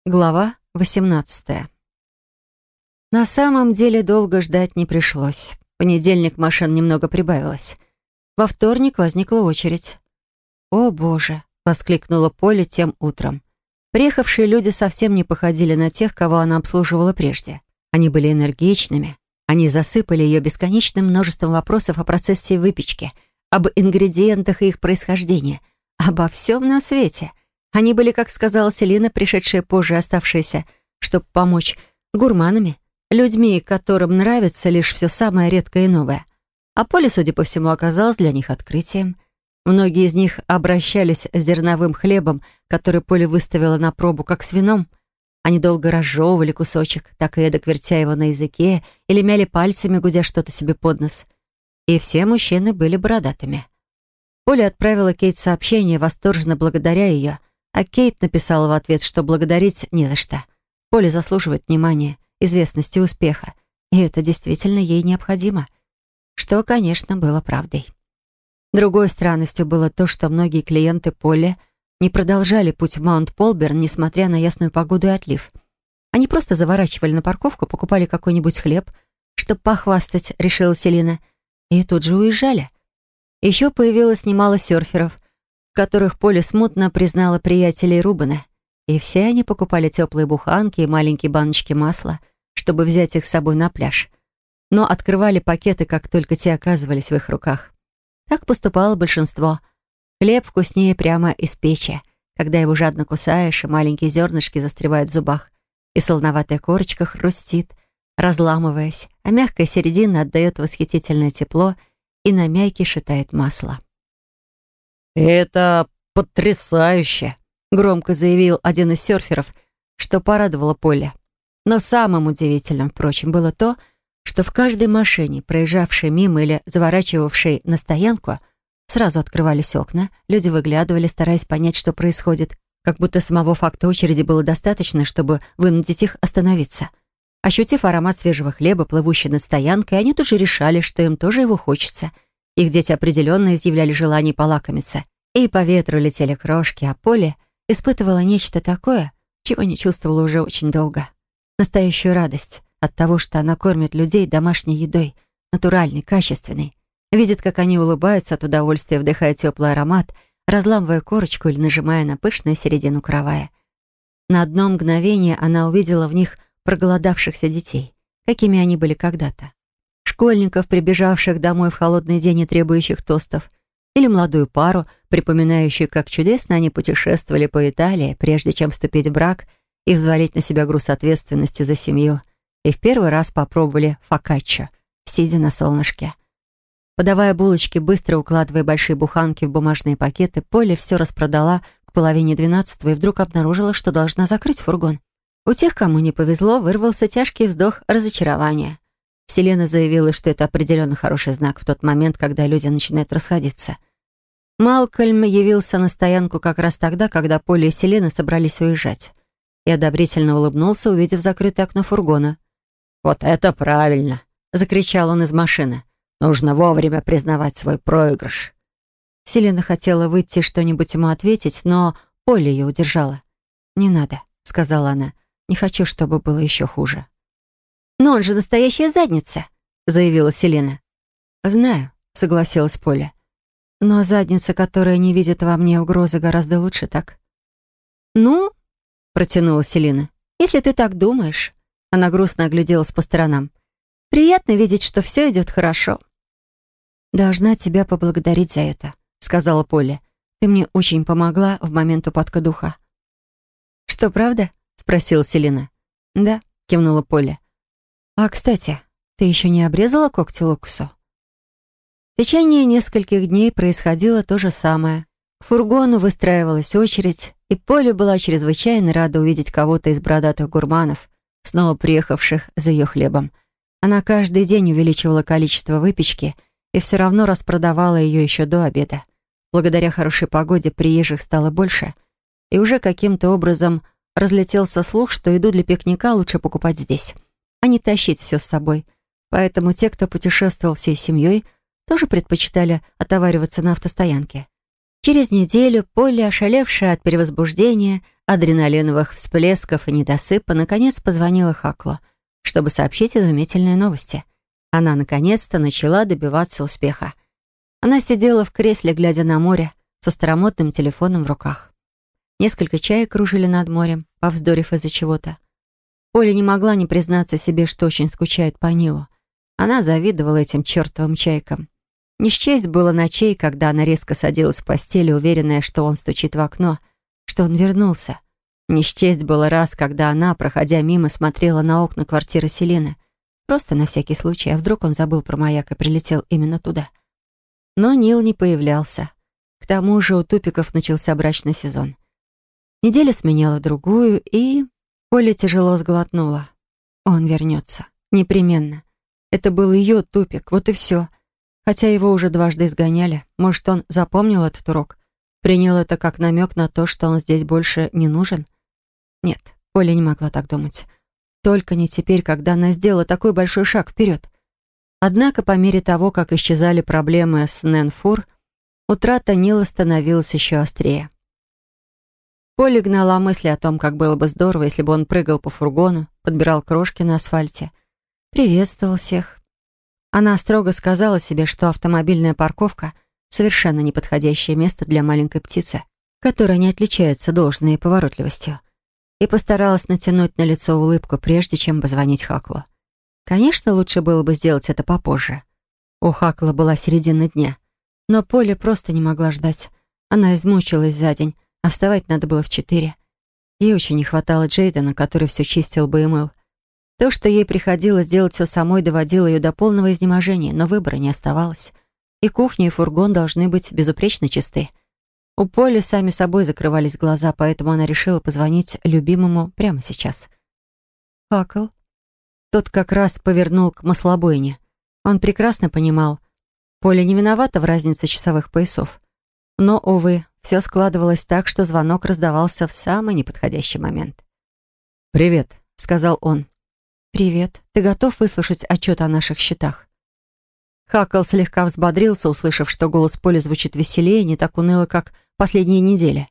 Глава 18. На самом деле долго ждать не пришлось. В понедельник машин немного прибавилось. Во вторник возникла очередь. «О, Боже!» — воскликнула Поля тем утром. Приехавшие люди совсем не походили на тех, кого она обслуживала прежде. Они были энергичными. Они засыпали ее бесконечным множеством вопросов о процессе выпечки, об ингредиентах и их происхождении, обо всем на свете. Они были, как сказала Селина, пришедшие позже и оставшиеся, чтобы помочь, гурманами, людьми, которым нравится лишь все самое редкое и новое. А Поля, судя по всему, оказалась для них открытием. Многие из них обращались с зерновым хлебом, который Поля выставила на пробу, как с вином. Они долго разжевывали кусочек, так и эдак вертя его на языке, или мяли пальцами, гудя что-то себе под нос. И все мужчины были бородатыми. Поля отправила Кейт сообщение, восторженно благодаря ее, а Кейт написала в ответ, что благодарить не за что. Поля заслуживает внимания, известности и успеха, и это действительно ей необходимо. Что, конечно, было правдой. Другой странностью было то, что многие клиенты Полли не продолжали путь в Маунт-Полберн, несмотря на ясную погоду и отлив. Они просто заворачивали на парковку, покупали какой-нибудь хлеб, чтобы похвастать, решила Селина, и тут же уезжали. Еще появилось немало серферов, которых Поля смутно признала приятелей Рубена, и все они покупали теплые буханки и маленькие баночки масла, чтобы взять их с собой на пляж, но открывали пакеты, как только те оказывались в их руках. Так поступало большинство. Хлеб вкуснее прямо из печи, когда его жадно кусаешь, и маленькие зернышки застревают в зубах, и солоноватая корочка хрустит, разламываясь, а мягкая середина отдает восхитительное тепло и на мякиш шитает масло. «Это потрясающе!» — громко заявил один из серферов, что порадовало Поле. Но самым удивительным, впрочем, было то, что в каждой машине, проезжавшей мимо или заворачивавшей на стоянку, сразу открывались окна, люди выглядывали, стараясь понять, что происходит, как будто самого факта очереди было достаточно, чтобы вынудить их остановиться. Ощутив аромат свежего хлеба, плывущий над стоянкой, они тут же решали, что им тоже его хочется. Их дети определенно изъявляли желание полакомиться. И по ветру летели крошки, а Поле испытывала нечто такое, чего не чувствовала уже очень долго. Настоящую радость от того, что она кормит людей домашней едой, натуральной, качественной. Видит, как они улыбаются от удовольствия, вдыхая теплый аромат, разламывая корочку или нажимая на пышную середину каравая. На одно мгновение она увидела в них проголодавшихся детей, какими они были когда-то. Школьников, прибежавших домой в холодный день и требующих тостов, или молодую пару, припоминающую, как чудесно они путешествовали по Италии, прежде чем вступить в брак и взвалить на себя груз ответственности за семью, и в первый раз попробовали фокаччо, сидя на солнышке. Подавая булочки, быстро укладывая большие буханки в бумажные пакеты, Полли все распродала к 11:30 и вдруг обнаружила, что должна закрыть фургон. У тех, кому не повезло, вырвался тяжкий вздох разочарования. Селена заявила, что это определенно хороший знак в тот момент, когда люди начинают расходиться. Малкольм явился на стоянку как раз тогда, когда Поля и Селена собрались уезжать, и одобрительно улыбнулся, увидев закрытое окно фургона. «Вот это правильно!» — закричал он из машины. «Нужно вовремя признавать свой проигрыш». Селена хотела выйти и что-нибудь ему ответить, но Поля ее удержала. «Не надо», — сказала она. «Не хочу, чтобы было еще хуже». «Но он же настоящая задница», — заявила Селена. «Знаю», — согласилась Поля. «Но задница, которая не видит во мне угрозы, гораздо лучше, так?» «Ну», — протянула Селена, «если ты так думаешь». Она грустно огляделась по сторонам. «Приятно видеть, что все идет хорошо». «Должна тебя поблагодарить за это», — сказала Поля. «Ты мне очень помогла в момент упадка духа». «Что, правда?» — спросила Селена. «Да», — кивнула Поля. «А, кстати, ты еще не обрезала когти Лукасу?» В течение нескольких дней происходило то же самое. К фургону выстраивалась очередь, и Поля была чрезвычайно рада увидеть кого-то из бородатых гурманов, снова приехавших за ее хлебом. Она каждый день увеличивала количество выпечки и все равно распродавала ее еще до обеда. Благодаря хорошей погоде приезжих стало больше, и уже каким-то образом разлетелся слух, что еду для пикника лучше покупать здесь, а не тащить все с собой. Поэтому те, кто путешествовал всей семьей, тоже предпочитали отовариваться на автостоянке. Через неделю Полли, ошалевшая от перевозбуждения, адреналиновых всплесков и недосыпа наконец позвонила Хаклу, чтобы сообщить изумительные новости. Она наконец-то начала добиваться успеха. Она сидела в кресле, глядя на море, со старомодным телефоном в руках. Несколько чаек кружили над морем, повздорив из-за чего-то. Поля не могла не признаться себе, что очень скучает по Нилу. Она завидовала этим чертовым чайкам. Не счесть было ночей, когда она резко садилась в постели, уверенная, что он стучит в окно, что он вернулся. Не счесть было раз, когда она, проходя мимо, смотрела на окна квартиры Селины. Просто на всякий случай, а вдруг он забыл про маяк и прилетел именно туда. Но Нил не появлялся. К тому же у Тупиков начался брачный сезон. Неделя сменяла другую, и Поля тяжело сглотнула. Он вернется. Непременно. Это был ее Тупик, вот и все. Хотя его уже дважды изгоняли. Может, он запомнил этот урок? Принял это как намек на то, что он здесь больше не нужен? Нет, Поля не могла так думать. Только не теперь, когда она сделала такой большой шаг вперед. Однако, по мере того, как исчезали проблемы с Нэн-Фур, утрата Нила становилась еще острее. Поля гнала мысли о том, как было бы здорово, если бы он прыгал по фургону, подбирал крошки на асфальте, приветствовал всех. Она строго сказала себе, что автомобильная парковка — совершенно неподходящее место для маленькой птицы, которая не отличается должной поворотливостью, и постаралась натянуть на лицо улыбку, прежде чем позвонить Хаклу. Конечно, лучше было бы сделать это попозже. У Хакла была середина дня, но Поля просто не могла ждать. Она измучилась за день, а вставать надо было в 4. Ей очень не хватало Джейдена, который все чистил бы и мыл. То, что ей приходилось делать все самой, доводило ее до полного изнеможения, но выбора не оставалось. И кухня, и фургон должны быть безупречно чисты. У Поли сами собой закрывались глаза, поэтому она решила позвонить любимому прямо сейчас. Хакл. Тот как раз повернул к маслобойне. Он прекрасно понимал, Поля не виновата в разнице часовых поясов. Но, увы, все складывалось так, что звонок раздавался в самый неподходящий момент. «Привет», — сказал он. «Привет. Ты готов выслушать отчет о наших счетах?» Хакл слегка взбодрился, услышав, что голос Поли звучит веселее, не так уныло, как последние недели.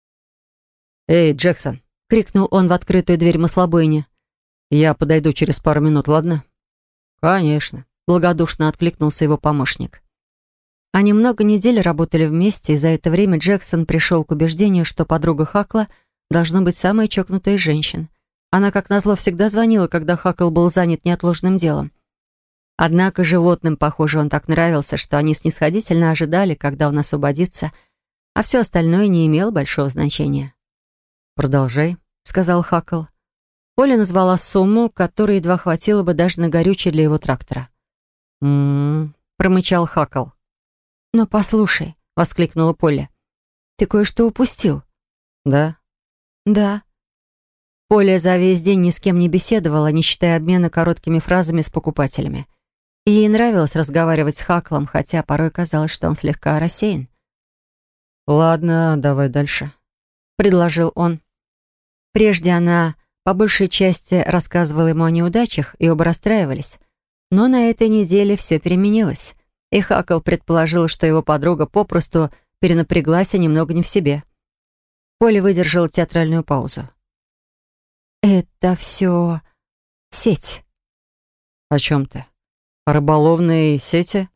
«Эй, Джексон!» — крикнул он в открытую дверь маслобойни. «Я подойду через пару минут, ладно?» «Конечно», — благодушно откликнулся его помощник. Они много недель работали вместе, и за это время Джексон пришел к убеждению, что подруга Хакла должна быть самая чокнутая из женщин. Она, как назло, всегда звонила, когда Хакл был занят неотложным делом. Однако животным, похоже, он так нравился, что они снисходительно ожидали, когда он освободится, а все остальное не имело большого значения. «Продолжай», — сказал Хакл. Поля назвала сумму, которой едва хватило бы даже на горючее для его трактора. Промычал Хакл. «Но послушай», — воскликнула Поля, — «ты кое-что упустил». «Да?» «Да». Поля за весь день ни с кем не беседовала, не считая обмена короткими фразами с покупателями. И ей нравилось разговаривать с Хаклом, хотя порой казалось, что он слегка рассеян. «Ладно, давай дальше», — предложил он. Прежде она по большей части рассказывала ему о неудачах, и оба расстраивались. Но на этой неделе все переменилось. И Хакл предположил, что его подруга попросту перенапряглась и немного не в себе. Поля выдержала театральную паузу. «Это все сеть». «О чем ты? О рыболовной сети?»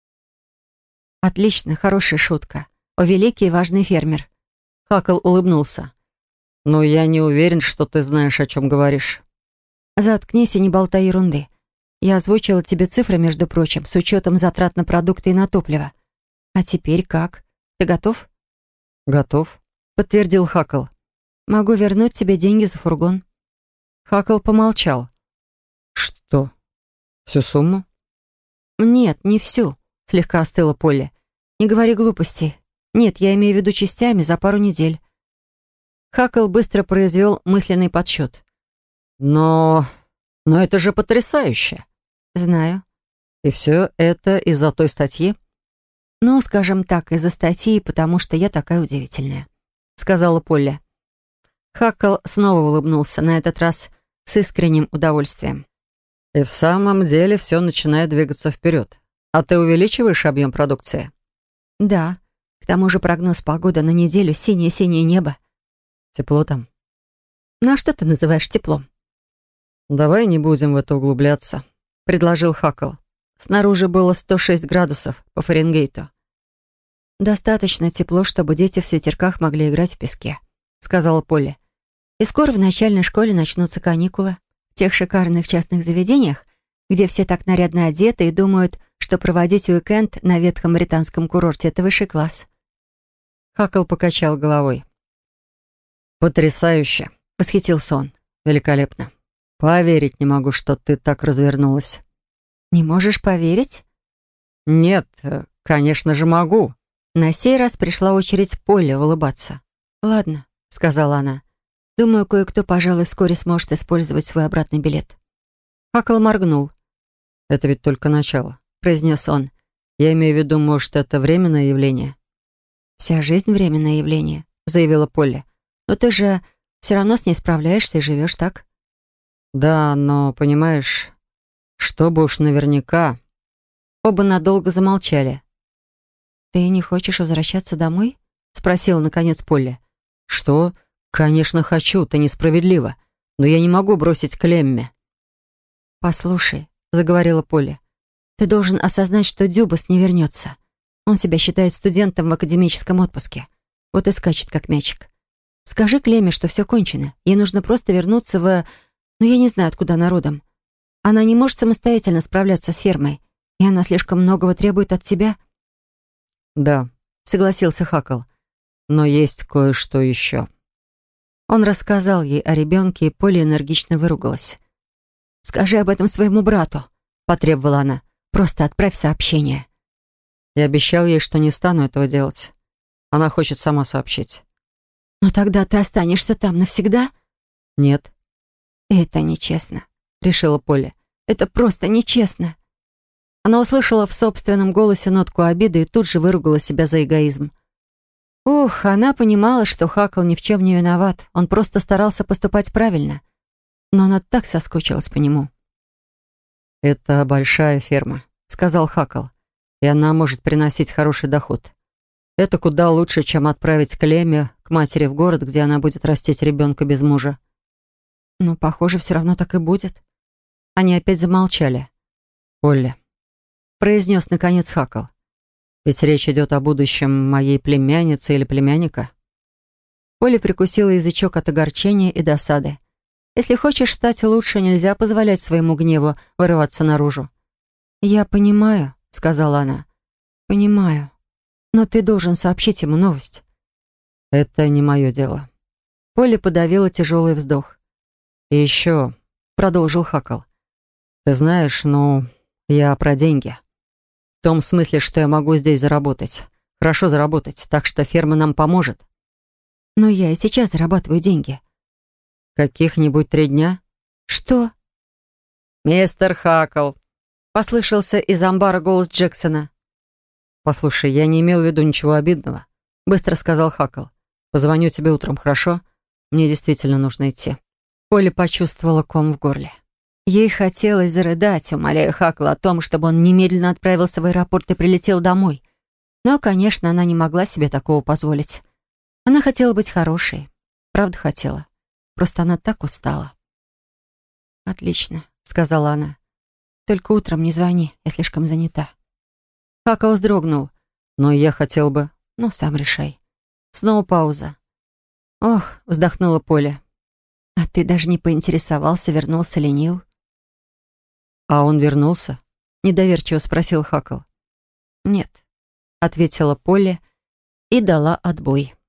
«Отлично, хорошая шутка. О, великий и важный фермер». Хакл улыбнулся. «Но я не уверен, что ты знаешь, о чем говоришь». «Заткнись и не болтай ерунды. Я озвучила тебе цифры, между прочим, с учетом затрат на продукты и на топливо. А теперь как? Ты готов?» «Готов», — подтвердил Хакл. «Могу вернуть тебе деньги за фургон». Хакл помолчал. «Что? Всю сумму?» «Нет, не всю», — слегка остыла Полли. «Не говори глупостей. Нет, я имею в виду частями за пару недель». Хакл быстро произвел мысленный подсчет. «Но это же потрясающе!» «Знаю». «И все это из-за той статьи?» «Ну, скажем так, из-за статьи, потому что я такая удивительная», — сказала Полли. Хакл снова улыбнулся, на этот раз с искренним удовольствием. «И в самом деле все начинает двигаться вперед. А ты увеличиваешь объем продукции?» «Да. К тому же прогноз погоды на неделю — синее-синее небо». «Тепло там?» Ну а что ты называешь теплом? «Давай не будем в это углубляться», — предложил Хакл. Снаружи было 106 градусов по Фаренгейту. «Достаточно тепло, чтобы дети в свитерках могли играть в песке», — сказала Полли. «И скоро в начальной школе начнутся каникулы. В тех шикарных частных заведениях, где все так нарядно одеты и думают, что проводить уикенд на ветхом британском курорте — это высший класс». Хакл покачал головой. «Потрясающе!» — восхитился он. «Великолепно! Поверить не могу, что ты так развернулась». «Не можешь поверить?» «Нет, конечно же могу». На сей раз пришла очередь Полли улыбаться. «Ладно», — сказала она. «Думаю, кое-кто, пожалуй, вскоре сможет использовать свой обратный билет». Хакл моргнул. «Это ведь только начало», — произнес он. «Я имею в виду, может, это временное явление?» «Вся жизнь — временное явление», — заявила Полли. «Но ты же все равно с ней справляешься и живешь так». «Да, но, понимаешь, чтобы уж наверняка...» Оба надолго замолчали. «Ты не хочешь возвращаться домой?» — спросила, наконец, Полли. «Что? Конечно, хочу, ты несправедлива. Но я не могу бросить Клемме». «Послушай», — заговорила Полли, «ты должен осознать, что Дюбас не вернется. Он себя считает студентом в академическом отпуске. Вот и скачет, как мячик. Скажи Клемме, что все кончено. Ей нужно просто вернуться в... Ну, я не знаю, откуда она родом. Она не может самостоятельно справляться с фермой, и она слишком многого требует от тебя». «Да», — согласился Хакл. «Но есть кое-что еще». Он рассказал ей о ребенке, и Полли энергично выругалась. «Скажи об этом своему брату», — потребовала она. «Просто отправь сообщение». Я обещал ей, что не стану этого делать. Она хочет сама сообщить. «Но тогда ты останешься там навсегда?» «Нет». «Это нечестно», — решила Полли. «Это просто нечестно». Она услышала в собственном голосе нотку обиды и тут же выругала себя за эгоизм. Ух, она понимала, что Хакл ни в чем не виноват. Он просто старался поступать правильно. Но она так соскучилась по нему. «Это большая ферма», — сказал Хакл. «И она может приносить хороший доход. Это куда лучше, чем отправить Клемме к матери в город, где она будет растить ребенка без мужа». Но, похоже, все равно так и будет. Они опять замолчали. «Полли», — произнес наконец Хакл, «ведь речь идет о будущем моей племянницы или племянника». Полли прикусила язычок от огорчения и досады. Если хочешь стать лучше, нельзя позволять своему гневу вырываться наружу. «Я понимаю», — сказала она. «Понимаю. Но ты должен сообщить ему новость». «Это не мое дело». Полли подавила тяжелый вздох. «И еще», — продолжил Хакл, «ты знаешь, я про деньги. В том смысле, что я могу здесь заработать. Хорошо заработать, так что ферма нам поможет». «Но я и сейчас зарабатываю деньги». «Каких-нибудь 3 дня?» «Что?» «Мистер Хакл», — послышался из амбара голос Джексона. «Послушай, я не имел в виду ничего обидного», — быстро сказал Хакл. «Позвоню тебе утром, хорошо? Мне действительно нужно идти». Полли почувствовала ком в горле. Ей хотелось зарыдать, умоляя Хакла о том, чтобы он немедленно отправился в аэропорт и прилетел домой. Но, конечно, она не могла себе такого позволить. Она хотела быть хорошей. Правда хотела. Просто она так устала. «Отлично», — сказала она. «Только утром не звони, я слишком занята». Хакл вздрогнул. «Но я хотел бы...» «Ну, сам решай». Снова пауза. «Ох», — вздохнула Полли. «А ты даже не поинтересовался, вернулся ли Нил?» «А он вернулся?» — недоверчиво спросил Хакл. «Нет», — ответила Полли и дала отбой.